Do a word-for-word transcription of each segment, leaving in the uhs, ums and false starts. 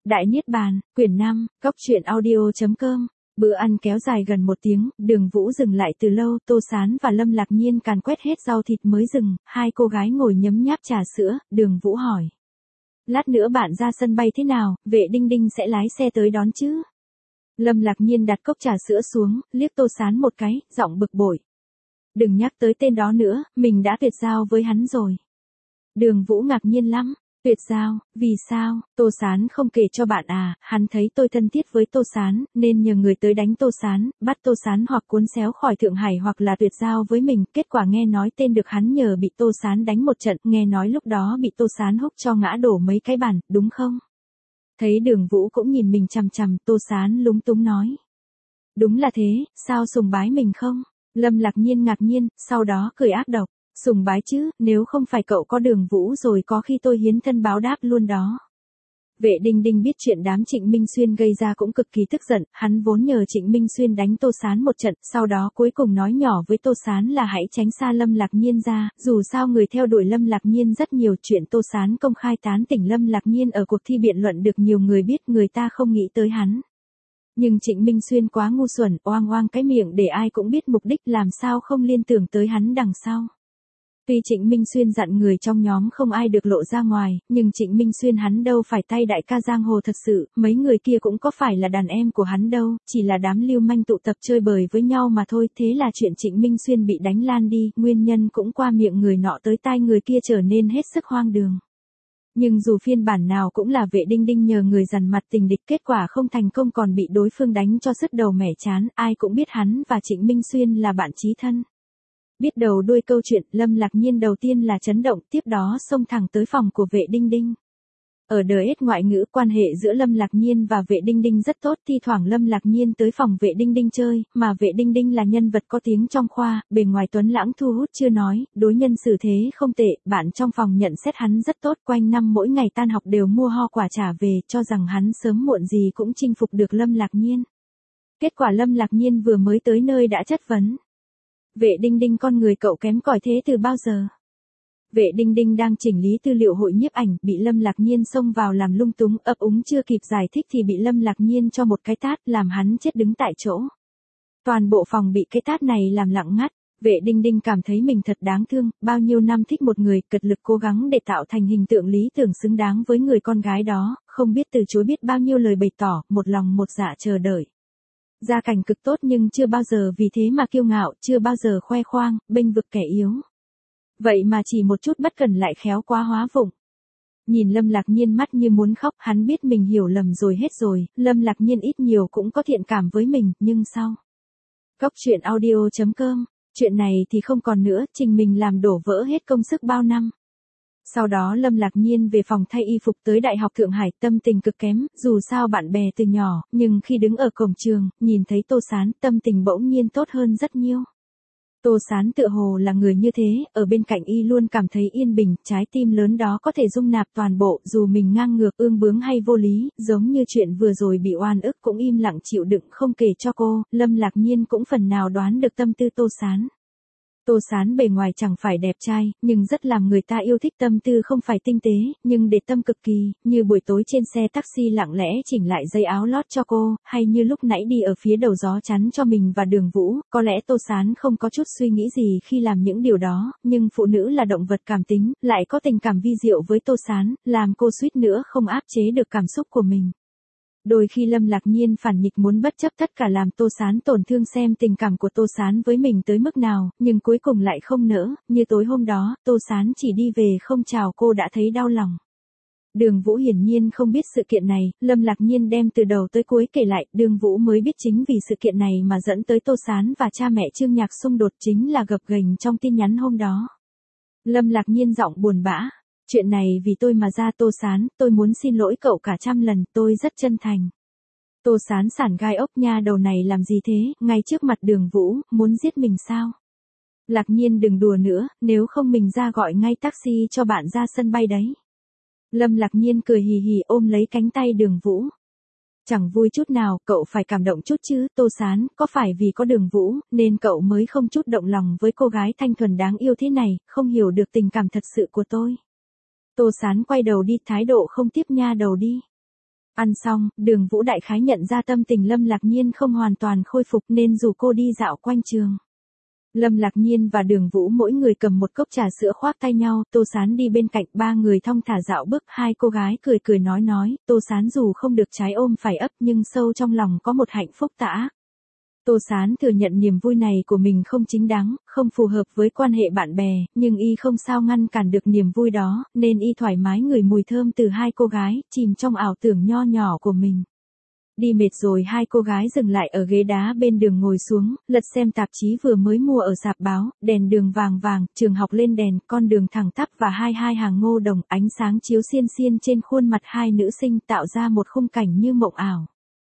Đại Niết Bàn, quyển năm, Cóc truyện audio.com. Bữa ăn kéo dài gần một tiếng, Đường Vũ dừng lại từ lâu, Tô Sán và Lâm Lạc Nhiên càn quét hết rau thịt mới dừng, hai cô gái ngồi nhấm nháp trà sữa, Đường Vũ hỏi. Lát nữa bạn ra sân bay thế nào, vệ Đinh Đinh sẽ lái xe tới đón chứ? Lâm Lạc Nhiên đặt cốc trà sữa xuống, liếc Tô Sán một cái, giọng bực bội. Đừng nhắc tới tên đó nữa, mình đã tuyệt giao với hắn rồi. Đường Vũ ngạc nhiên lắm. Tuyệt giao, vì sao? Tô Sán không kể cho bạn à, hắn thấy tôi thân thiết với Tô Sán, nên nhờ người tới đánh Tô Sán, bắt Tô Sán hoặc cuốn xéo khỏi Thượng Hải hoặc là tuyệt giao với mình, kết quả nghe nói tên được hắn nhờ bị Tô Sán đánh một trận, nghe nói lúc đó bị Tô Sán húc cho ngã đổ mấy cái bàn, đúng không? Thấy Đường Vũ cũng nhìn mình chằm chằm, Tô Sán lúng túng nói. Đúng là thế, sao sùng bái mình không? Lâm Lạc Nhiên ngạc nhiên, sau đó cười ác độc. Sùng bái chứ, nếu không phải cậu có Đường Vũ rồi có khi tôi hiến thân báo đáp luôn đó. Vệ Đinh Đinh biết chuyện đám Trịnh Minh Xuyên gây ra cũng cực kỳ tức giận, hắn vốn nhờ Trịnh Minh Xuyên đánh Tô Sán một trận, sau đó cuối cùng nói nhỏ với Tô Sán là hãy tránh xa Lâm Lạc Nhiên ra, dù sao người theo đuổi Lâm Lạc Nhiên rất nhiều, chuyện Tô Sán công khai tán tỉnh Lâm Lạc Nhiên ở cuộc thi biện luận được nhiều người biết, người ta không nghĩ tới hắn. Nhưng Trịnh Minh Xuyên quá ngu xuẩn, oang oang cái miệng để ai cũng biết mục đích, làm sao không liên tưởng tới hắn đằng sau. Tuy Trịnh Minh Xuyên dặn người trong nhóm không ai được lộ ra ngoài, nhưng Trịnh Minh Xuyên hắn đâu phải tay đại ca giang hồ thật sự, mấy người kia cũng có phải là đàn em của hắn đâu, chỉ là đám lưu manh tụ tập chơi bời với nhau mà thôi, thế là chuyện Trịnh Minh Xuyên bị đánh lan đi, nguyên nhân cũng qua miệng người nọ tới tai người kia trở nên hết sức hoang đường. Nhưng dù phiên bản nào cũng là Vệ Đinh Đinh nhờ người dằn mặt tình địch, kết quả không thành công còn bị đối phương đánh cho sứt đầu mẻ chán, ai cũng biết hắn và Trịnh Minh Xuyên là bạn chí thân. Biết đầu đuôi câu chuyện, Lâm Lạc Nhiên đầu tiên là chấn động, tiếp đó xông thẳng tới phòng của Vệ Đinh Đinh. Ở đời ít ngoại ngữ, quan hệ giữa Lâm Lạc Nhiên và Vệ Đinh Đinh rất tốt, thi thoảng Lâm Lạc Nhiên tới phòng Vệ Đinh Đinh chơi, mà Vệ Đinh Đinh là nhân vật có tiếng trong khoa, bề ngoài tuấn lãng thu hút chưa nói, đối nhân xử thế không tệ, bạn trong phòng nhận xét hắn rất tốt, quanh năm mỗi ngày tan học đều mua ho quả trả về, cho rằng hắn sớm muộn gì cũng chinh phục được Lâm Lạc Nhiên. Kết quả Lâm Lạc Nhiên vừa mới tới nơi đã chất vấn. Vệ Đinh Đinh, con người cậu kém cỏi thế từ bao giờ? Vệ Đinh Đinh đang chỉnh lý tư liệu hội nhiếp ảnh, bị Lâm Lạc Nhiên xông vào làm lung túng, ấp úng chưa kịp giải thích thì bị Lâm Lạc Nhiên cho một cái tát, làm hắn chết đứng tại chỗ. Toàn bộ phòng bị cái tát này làm lặng ngắt. Vệ Đinh Đinh cảm thấy mình thật đáng thương, bao nhiêu năm thích một người, cật lực cố gắng để tạo thành hình tượng lý tưởng xứng đáng với người con gái đó, không biết từ chối biết bao nhiêu lời bày tỏ, một lòng một dạ chờ đợi. Gia cảnh cực tốt nhưng chưa bao giờ vì thế mà kiêu ngạo, chưa bao giờ khoe khoang, bênh vực kẻ yếu. Vậy mà chỉ một chút bất cẩn lại khéo quá hóa vụng. Nhìn Lâm Lạc Nhiên mắt như muốn khóc, hắn biết mình hiểu lầm rồi hết rồi, Lâm Lạc Nhiên ít nhiều cũng có thiện cảm với mình, nhưng sao? Cóc truyện audio.com, chuyện này thì không còn nữa, trình mình làm đổ vỡ hết công sức bao năm. Sau đó Lâm Lạc Nhiên về phòng thay y phục tới Đại học Thượng Hải, tâm tình cực kém, dù sao bạn bè từ nhỏ, nhưng khi đứng ở cổng trường, nhìn thấy Tô Sán, tâm tình bỗng nhiên tốt hơn rất nhiều. Tô Sán tựa hồ là người như thế, ở bên cạnh y luôn cảm thấy yên bình, trái tim lớn đó có thể dung nạp toàn bộ, dù mình ngang ngược, ương bướng hay vô lý, giống như chuyện vừa rồi bị oan ức cũng im lặng chịu đựng không kể cho cô, Lâm Lạc Nhiên cũng phần nào đoán được tâm tư Tô Sán. Tô Sán bề ngoài chẳng phải đẹp trai, nhưng rất làm người ta yêu thích, tâm tư không phải tinh tế, nhưng để tâm cực kỳ, như buổi tối trên xe taxi lặng lẽ chỉnh lại dây áo lót cho cô, hay như lúc nãy đi ở phía đầu gió chắn cho mình và Đường Vũ, có lẽ Tô Sán không có chút suy nghĩ gì khi làm những điều đó, nhưng phụ nữ là động vật cảm tính, lại có tình cảm vi diệu với Tô Sán, làm cô suýt nữa không áp chế được cảm xúc của mình. Đôi khi Lâm Lạc Nhiên phản nghịch muốn bất chấp tất cả làm Tô Sán tổn thương, xem tình cảm của Tô Sán với mình tới mức nào, nhưng cuối cùng lại không nỡ, như tối hôm đó, Tô Sán chỉ đi về không chào cô đã thấy đau lòng. Đường Vũ hiển nhiên không biết sự kiện này, Lâm Lạc Nhiên đem từ đầu tới cuối kể lại, Đường Vũ mới biết chính vì sự kiện này mà dẫn tới Tô Sán và cha mẹ Trương Nhạc xung đột, chính là gập ghềnh trong tin nhắn hôm đó. Lâm Lạc Nhiên giọng buồn bã. Chuyện này vì tôi mà ra, Tô Sán, tôi muốn xin lỗi cậu cả trăm lần, tôi rất chân thành. Tô Sán sản gai ốc, nha đầu này làm gì thế, ngay trước mặt Đường Vũ, muốn giết mình sao? Lạc Nhiên đừng đùa nữa, nếu không mình ra gọi ngay taxi cho bạn ra sân bay đấy. Lâm Lạc Nhiên cười hì hì ôm lấy cánh tay Đường Vũ. Chẳng vui chút nào, cậu phải cảm động chút chứ, Tô Sán, có phải vì có Đường Vũ, nên cậu mới không chút động lòng với cô gái thanh thuần đáng yêu thế này, không hiểu được tình cảm thật sự của tôi. Tô Sán quay đầu đi, thái độ không tiếp, nha đầu đi. Ăn xong, Đường Vũ đại khái nhận ra tâm tình Lâm Lạc Nhiên không hoàn toàn khôi phục nên rủ cô đi dạo quanh trường. Lâm Lạc Nhiên và Đường Vũ mỗi người cầm một cốc trà sữa khoác tay nhau, Tô Sán đi bên cạnh, ba người thong thả dạo bước, hai cô gái cười cười nói nói, Tô Sán dù không được trái ôm phải ấp nhưng sâu trong lòng có một hạnh phúc tả. Tô Sán thừa nhận niềm vui này của mình không chính đáng, không phù hợp với quan hệ bạn bè, nhưng y không sao ngăn cản được niềm vui đó, nên y thoải mái ngửi mùi thơm từ hai cô gái, chìm trong ảo tưởng nho nhỏ của mình. Đi mệt rồi hai cô gái dừng lại ở ghế đá bên đường ngồi xuống, lật xem tạp chí vừa mới mua ở rạp báo, đèn đường vàng vàng, trường học lên đèn, con đường thẳng tắp và hai hai hàng ngô đồng, ánh sáng chiếu xiên xiên trên khuôn mặt hai nữ sinh tạo ra một khung cảnh như mộng ảo.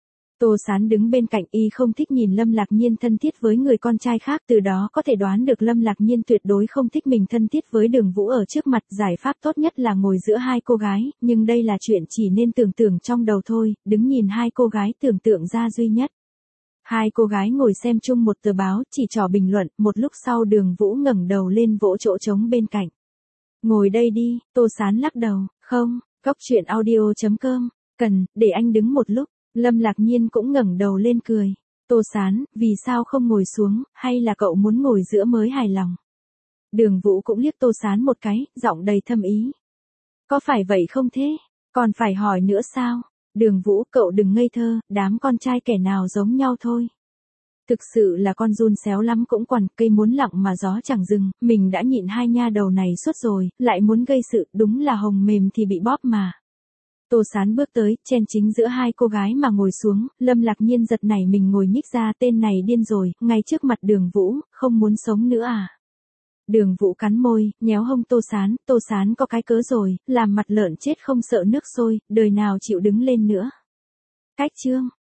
Tô Sán đứng bên cạnh y không thích nhìn Lâm Lạc Nhiên thân thiết với người con trai khác, từ đó có thể đoán được Lâm Lạc Nhiên tuyệt đối không thích mình thân thiết với Đường Vũ ở trước mặt, giải pháp tốt nhất là ngồi giữa hai cô gái, nhưng đây là chuyện chỉ nên tưởng tượng trong đầu thôi, đứng nhìn hai cô gái tưởng tượng ra duy nhất. Hai cô gái ngồi xem chung một tờ báo, chỉ trò bình luận, một lúc sau Đường Vũ ngẩng đầu lên vỗ chỗ trống bên cạnh. Ngồi đây đi, Tô Sán lắc đầu, không, cốc truyện audio chấm com, cần, để anh đứng một lúc. Lâm Lạc Nhiên cũng ngẩng đầu lên cười. Tô Sán, vì sao không ngồi xuống, hay là cậu muốn ngồi giữa mới hài lòng? Đường Vũ cũng liếc Tô Sán một cái, giọng đầy thâm ý. Có phải vậy không thế? Còn phải hỏi nữa sao? Đường Vũ, cậu đừng ngây thơ, đám con trai kẻ nào giống nhau thôi. Thực sự là con giun xéo lắm cũng quằn, cây muốn lặng mà gió chẳng dừng, mình đã nhịn hai nha đầu này suốt rồi, lại muốn gây sự, đúng là hồng mềm thì bị bóp mà. Tô Sán bước tới, chen chính giữa hai cô gái mà ngồi xuống, Lâm Lạc Nhiên giật nảy mình ngồi nhích ra, tên này điên rồi, ngay trước mặt Đường Vũ, không muốn sống nữa à? Đường Vũ cắn môi, nhéo hông Tô Sán, Tô Sán có cái cớ rồi, làm mặt lợn chết không sợ nước sôi, đời nào chịu đứng lên nữa. Cách chương.